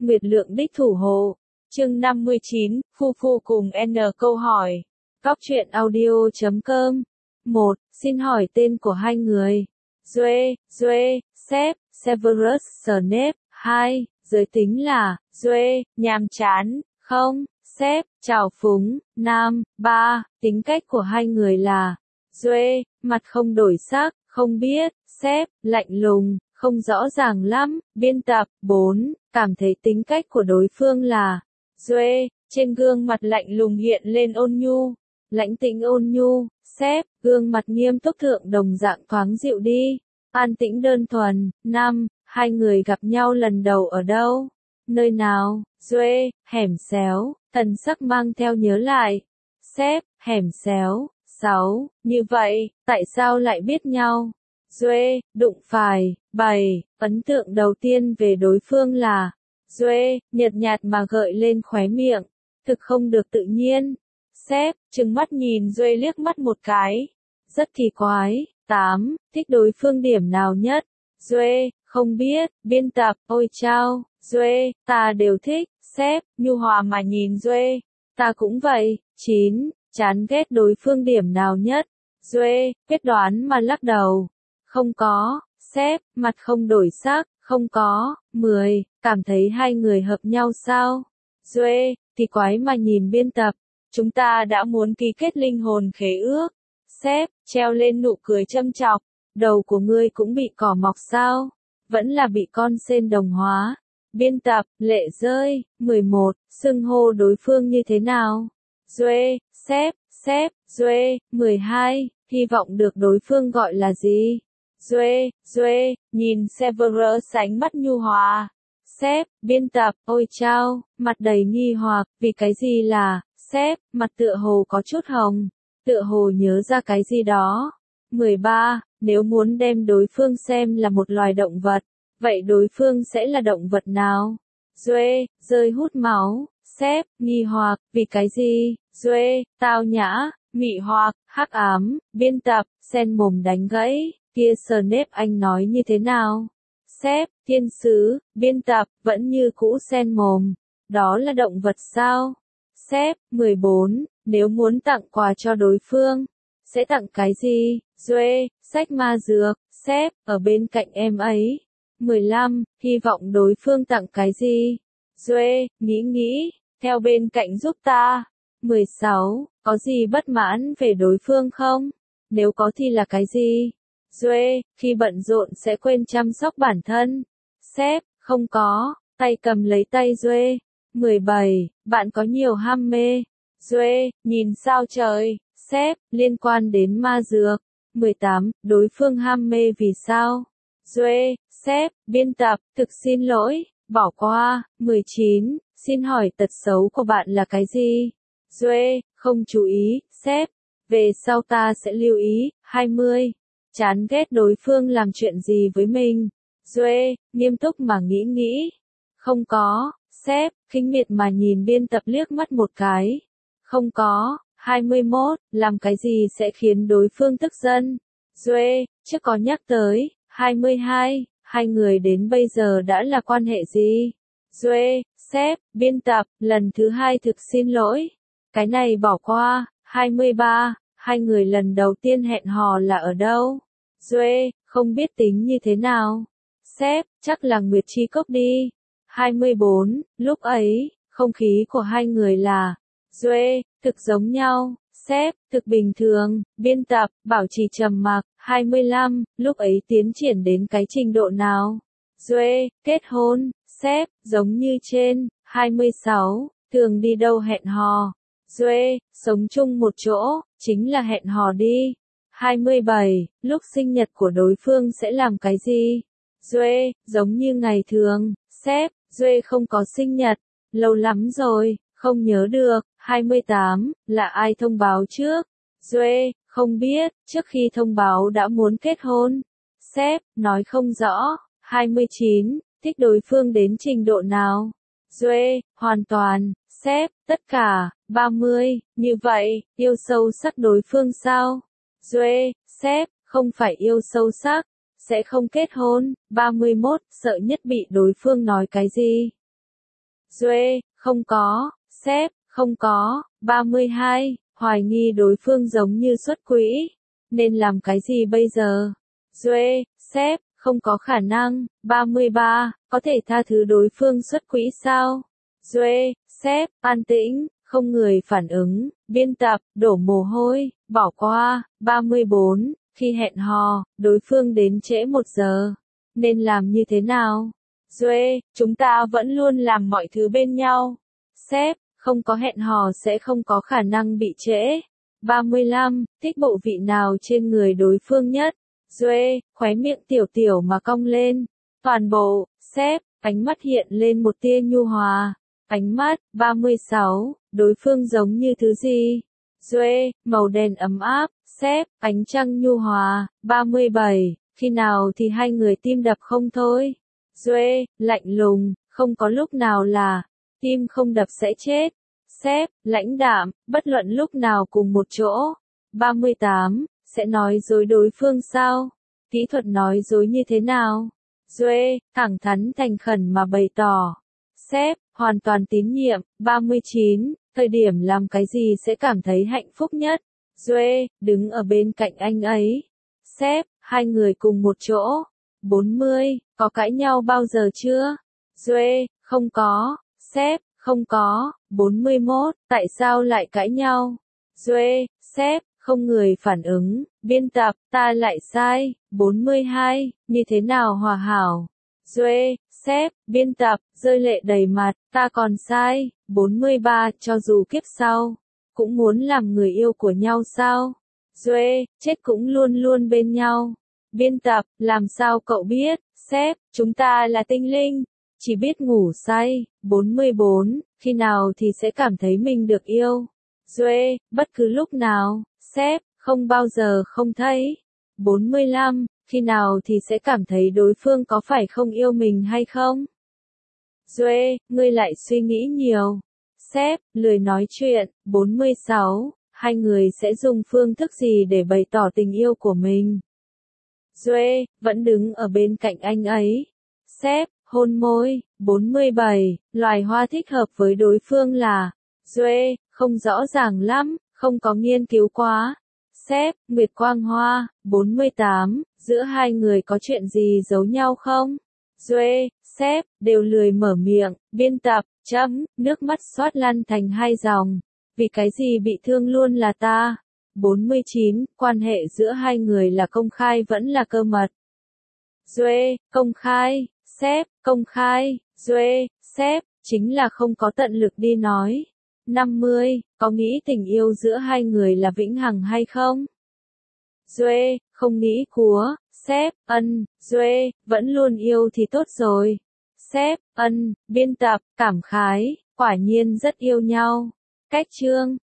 Nguyệt Lượng đích thủ hộ. Chương 59, Phu Phu cùng N câu hỏi. Góc truyện audio.com. 1. Xin hỏi tên của hai người. Joe, Sếp, Severus Snape. 2. Giới tính là, Joe, nhàm chán, không, Sếp, trào phúng. 5. 3. Tính cách của hai người là, Joe, mặt không đổi sắc, không biết, Sếp, lạnh lùng, không rõ ràng lắm. Biên tập. 4. Cảm thấy tính cách của đối phương là, Joe, trên gương mặt lạnh lùng hiện lên ôn nhu, lãnh tĩnh ôn nhu. Sếp, gương mặt nghiêm túc thượng đồng dạng thoáng dịu đi, an tĩnh đơn thuần. 5. Hai người gặp nhau lần đầu ở đâu? Nơi nào? Joe, hẻm xéo, thần sắc mang theo nhớ lại. Sếp, hẻm xéo. 6. Như vậy, tại sao lại biết nhau? Joe, đụng phải. 7. Ấn tượng đầu tiên về đối phương là, Joe, nhợt nhạt mà gợi lên khóe miệng, thực không được tự nhiên. Sếp, trừng mắt nhìn Joe liếc mắt một cái, rất kỳ quái. 8. Thích đối phương điểm nào nhất? Joe, không biết. Biên tập. Ôi chao, Joe, ta đều thích. Sếp, nhu hòa mà nhìn Joe, ta cũng vậy. 9. Chán ghét đối phương điểm nào nhất? Joe, quyết đoán mà lắc đầu. Không có. Sếp, mặt không đổi sắc, không có. 10. Cảm thấy hai người hợp nhau sao? Joe, thì quái mà nhìn biên tập. Chúng ta đã muốn ký kết linh hồn khế ước. Sếp, treo lên nụ cười châm chọc. Đầu của ngươi cũng bị cỏ mọc sao? Vẫn là bị con sên đồng hóa. Biên tập. Lệ rơi. 11. Xưng hô đối phương như thế nào? Joe, Sếp, Joe. 12. Hy vọng được đối phương gọi là gì? Joe, nhìn Severus ánh mắt nhu hòa. Sếp, biên tập. Ôi chao, mặt đầy nghi hoặc, vì cái gì là, Sếp, mặt tựa hồ có chút hồng, tựa hồ nhớ ra cái gì đó. 13. Nếu muốn đem đối phương xem là một loài động vật, vậy đối phương sẽ là động vật nào? Joe, rơi hút máu. Sếp, nghi hoặc, vì cái gì? Joe, tao nhã, mị hoặc, hắc ám. Biên tập. Sen mồm đánh gãy. Kia Snape anh nói như thế nào? Sếp, thiên sứ. Biên tập. Vẫn như cũ sen mồm. Đó là động vật sao? Sếp. 14. Nếu muốn tặng quà cho đối phương, sẽ tặng cái gì? Joe, sách ma dược. Sếp, ở bên cạnh em ấy. 15. Hy vọng đối phương tặng cái gì? Joe, nghĩ, theo bên cạnh giúp ta. 16. Có gì bất mãn về đối phương không? Nếu có thì là cái gì? Joe, khi bận rộn sẽ quên chăm sóc bản thân. Sếp, không có. Tay cầm lấy tay Joe. 17. Bạn có nhiều ham mê. Joe, nhìn sao trời. Sếp, liên quan đến ma dược. 18. Đối phương ham mê vì sao? Joe, Sếp, biên tập. Thực xin lỗi, bỏ qua. 19. Xin hỏi tật xấu của bạn là cái gì? Joe, không chú ý. Sếp, về sau ta sẽ lưu ý. 20. Chán ghét đối phương làm chuyện gì với mình? Joe, nghiêm túc mà nghĩ. Không có. Sếp, khinh miệt mà nhìn biên tập liếc mắt một cái. Không có. 21. Làm cái gì sẽ khiến đối phương tức giận? Joe, chưa có nhắc tới. 22. Hai người đến bây giờ đã là quan hệ gì? Joe, Sếp, biên tập. Lần thứ 2 thực xin lỗi. Cái này bỏ qua. 23. Hai người lần đầu tiên hẹn hò là ở đâu? Joe, không biết tính như thế nào. Sếp, chắc là Nguyệt Chi Cốc đi. 24. Lúc ấy, không khí của hai người là, Joe, thực giống nhau. Sếp, thực bình thường. Biên tập. Bảo trì trầm mặc. 25. Lúc ấy tiến triển đến cái trình độ nào? Joe, kết hôn. Sếp, giống như trên. 26. Thường đi đâu hẹn hò? Joe, sống chung một chỗ, chính là hẹn hò đi. 27. Lúc sinh nhật của đối phương sẽ làm cái gì? Joe, giống như ngày thường. Sếp, Joe không có sinh nhật, lâu lắm rồi, không nhớ được. 28. Là ai thông báo trước? Joe, không biết, trước khi thông báo đã muốn kết hôn. Sếp, nói không rõ. 29. Thích đối phương đến trình độ nào? Joe, hoàn toàn. Sếp, tất cả. 30. Như vậy, yêu sâu sắc đối phương sao? Joe, Sếp, không phải yêu sâu sắc, sẽ không kết hôn. 31. Sợ nhất bị đối phương nói cái gì? Duệ, không có, sếp, không có. 32, hoài nghi đối phương giống như xuất quỹ. Nên làm cái gì bây giờ? Duệ, sếp, không có khả năng. 33, có thể tha thứ đối phương xuất quỹ sao? Duệ, sếp, an tĩnh, không người phản ứng. Biên tập, đổ mồ hôi, bỏ qua. 34, khi hẹn hò, đối phương đến trễ 1 giờ. Nên làm như thế nào? Duệ, chúng ta vẫn luôn làm mọi thứ bên nhau. Sếp, không có hẹn hò sẽ không có khả năng bị trễ. 35, thích bộ vị nào trên người đối phương nhất? Duệ, khóe miệng tiểu tiểu mà cong lên. Toàn bộ, sếp, ánh mắt hiện lên một tia nhu hòa. Ánh mắt, 36, đối phương giống như thứ gì? Duệ, màu đen ấm áp, sếp, ánh trăng nhu hòa. 37, khi nào thì hai người tim đập không thôi? Duệ, lạnh lùng, không có lúc nào là, tim không đập sẽ chết. Sếp, lãnh đạm, bất luận lúc nào cùng một chỗ. 38, sẽ nói dối đối phương sao? Kỹ thuật nói dối như thế nào? Duệ, thẳng thắn thành khẩn mà bày tỏ. Sếp, hoàn toàn tín nhiệm. 39, thời điểm làm cái gì sẽ cảm thấy hạnh phúc nhất? Duệ, đứng ở bên cạnh anh ấy. Sếp, hai người cùng một chỗ. 40, có cãi nhau bao giờ chưa? Duệ, không có. Sếp, không có. 41, tại sao lại cãi nhau? Duệ, sếp, không người phản ứng. Biên tập, ta lại sai. 42, như thế nào hòa hảo? Duệ, sếp, biên tập, rơi lệ đầy mặt, ta còn sai. 43, cho dù kiếp sau, cũng muốn làm người yêu của nhau sao? Duệ, chết cũng luôn luôn bên nhau. Biên tập, làm sao cậu biết? Sếp, chúng ta là tinh linh, chỉ biết ngủ say. 44, khi nào thì sẽ cảm thấy mình được yêu? Duệ, bất cứ lúc nào. Sếp, không bao giờ không thấy. 45, khi nào thì sẽ cảm thấy đối phương có phải không yêu mình hay không? Duệ, ngươi lại suy nghĩ nhiều. Sếp, lười nói chuyện. 46, hai người sẽ dùng phương thức gì để bày tỏ tình yêu của mình? Duệ, vẫn đứng ở bên cạnh anh ấy. Sếp, hôn môi. 47, loài hoa thích hợp với đối phương là? Duệ, không rõ ràng lắm, không có nghiên cứu quá. Sếp, nguyệt quang hoa. 48, giữa hai người có chuyện gì giấu nhau không? Duệ, sếp, đều lười mở miệng. Biên tập, nước mắt xoát lăn thành 2 dòng. Vì cái gì bị thương luôn là ta? 49, quan hệ giữa hai người là công khai vẫn là cơ mật? Duệ, công khai. Sếp, công khai. Duệ, sếp, chính là không có tận lực đi nói. 50, có nghĩ tình yêu giữa hai người là vĩnh hằng hay không? Duệ, không nghĩ cúa. Sếp, Duệ, vẫn luôn yêu thì tốt rồi. Sếp, biên tập, cảm khái, quả nhiên rất yêu nhau. Cách chương